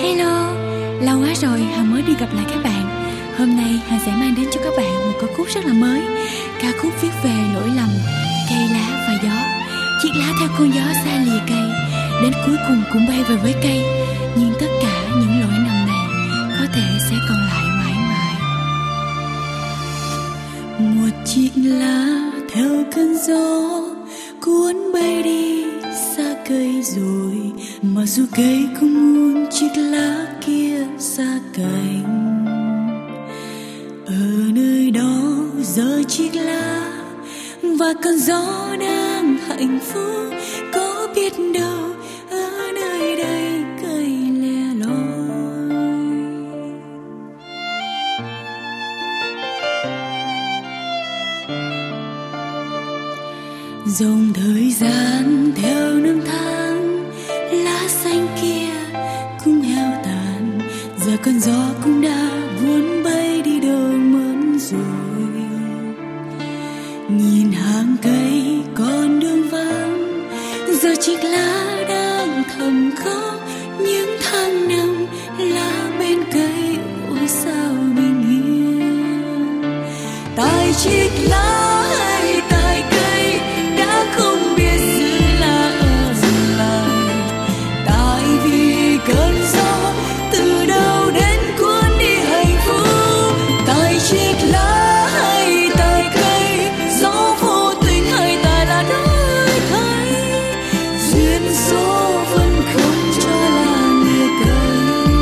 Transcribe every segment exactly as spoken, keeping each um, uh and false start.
Hello, lâu quá rồi Hà mới đi gặp lại các bạn. Hôm nay Hà sẽ mang đến cho các bạn một ca khúc rất là mới. Ca khúc viết về lỗi lầm, cây lá và gió. Chiếc lá theo cơn gió xa lìa cây, đến cuối cùng cũng bay về với cây. Nhưng tất cả những lỗi lầm này có thể sẽ còn lại mãi mãi. Một chiếc lá theo cơn gió cuốn bay đi xa cây rồi, mà dù cây cũng muốn chiếc lá kia xa cánh. Ở nơi đó rơi chiếc lá và cơn gió đang hạnh phúc, có biết đâu ở nơi đây cây lẻ loi. Dòng thời gian theo năm tháng, lá xanh kia cũng heo tàn, giờ cơn gió cũng đã vốn bay đi đâu mất rồi. Nhìn hàng cây con đường vắng, giờ chiếc lá đang thầm khóc. Những tháng năm lá bên cây ôi sao bình yên. Tại chiếc lá hay tại cây đã không biết giữ lá ở lại, tại vì cơn gió từ đâu đến cuốn đi hạnh phúc. Tại chiếc lá hay tại cây, gió vô tình hay tại là đổi thay, duyên số vẫn không cho là lìa cây.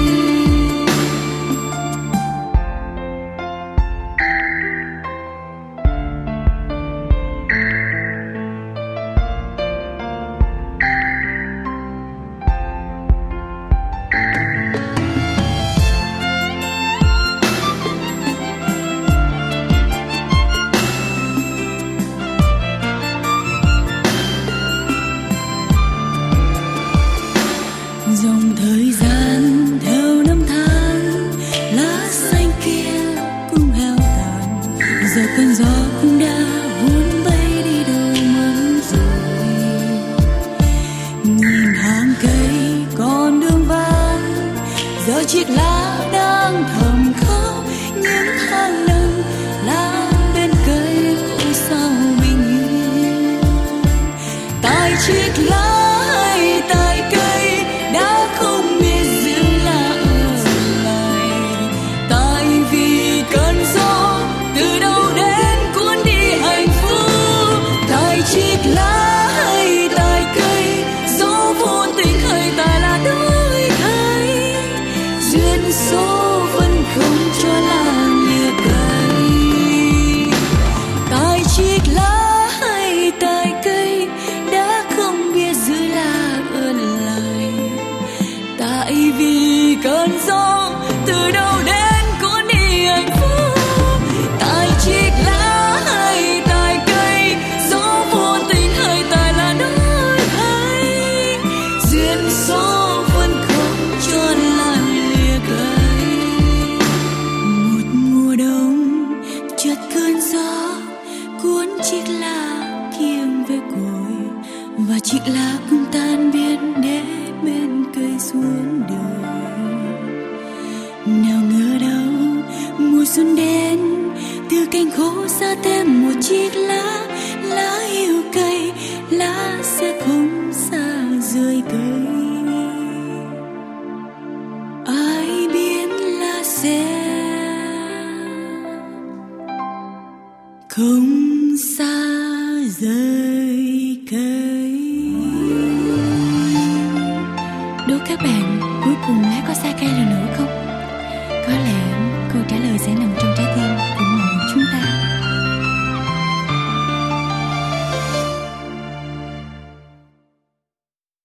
Dòng thời gian theo năm tháng, lá xanh kia cũng heo tàn, giờ cơn gió cũng đã vốn bay đi đâu mất rồi. Nhìn hàng cây con đường vắng, giờ chiếc lá đang thầm khóc. Những tháng năm lá bên cây ôi sao bình yên. Tại chiếc lá hay tại cây đã không biết giữ lá ở lại, tại vì cơn gió từ đâu đến cuốn đi hạnh phúc. Tại chiếc lá hay tại cây, gió vô tình hay tại là đổi thay, duyên số vẫn không cho là lìa cây. Tại chiếc lá hay tại cây đã không biết giữ lá ở lại, tại vì cơn gió từ đâu đến cuốn đi hạnh phúc. Tại chiếc lá hay tại cây, gió vô tình hay tại là đổi thay, duyên số vẫn không cho là lìa cây. Một mùa đông chợt cơn gió cuốn chiếc lá nghiêng về cội, và chiếc lá cũng tan biến để bên cây xuống đời. Nào ngờ đâu mùa xuân đến, từ cành khô ra thêm một chiếc lá. Lá yêu cây, lá sẽ không xa rời cây. Ai biết lá sẽ không xa rời cây. Đố các bạn, cuối cùng lá có xa cây lần nữa không? Có lẽ câu trả lời sẽ nằm trong trái tim